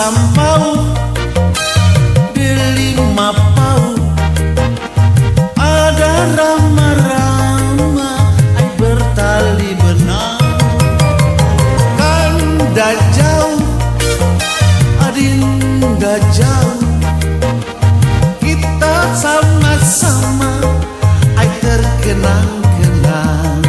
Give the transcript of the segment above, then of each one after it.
sampau di 5 pau ada rama-rama ai bertali benang kan dah jauh adin dah jauh kita sama-sama ai terkenang-kenang.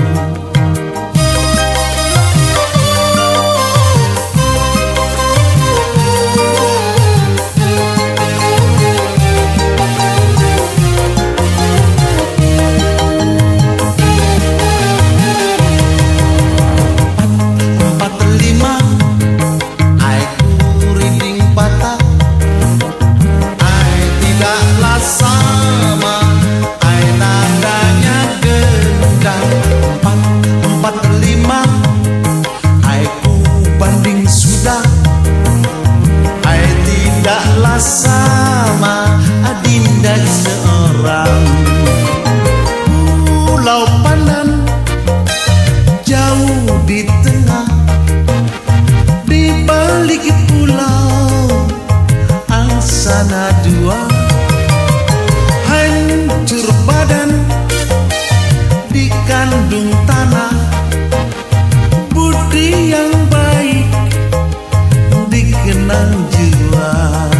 Sama adinda seorang pulau Pandan jauh di tengah di balik pulau angsana dua hancur badan di kandung tanah budi yang baik dikenang jiwa.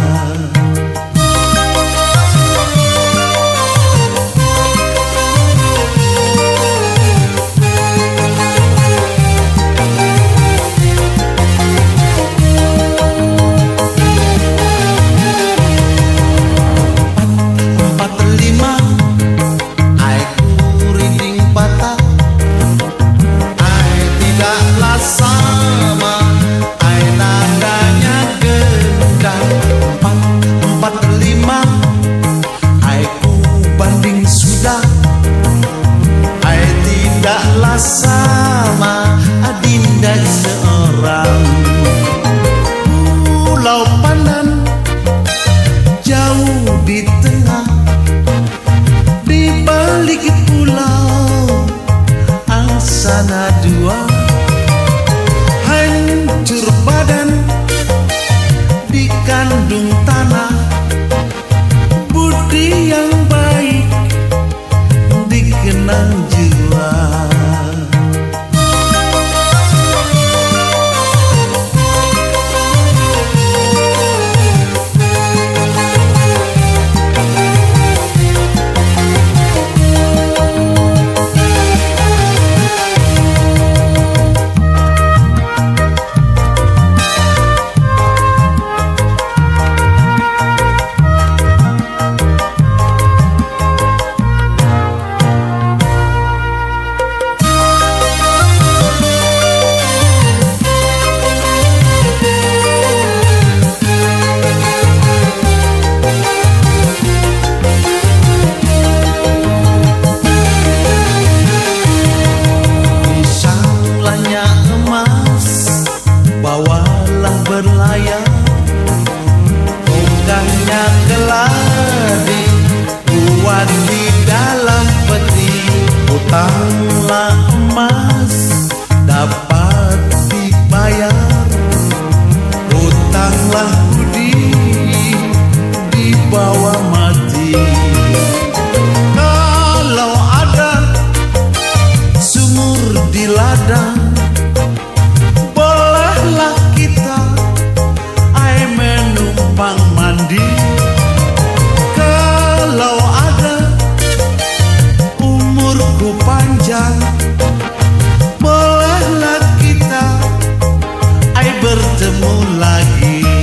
Sama adinda seorang pulau Pandan jauh di tengah di balik pulau angsana dua hancur badan di kandung tanah budi yang baik dikenang jiwa. Bawalah berlayar tongkangnya keladi buat di dalam peti utanglah emas dapat dibayar utanglah budi dibawa mati kalau ada sumur di ladang menumpang mandi kalau ada umurku panjang bolehlah kita bertemu lagi.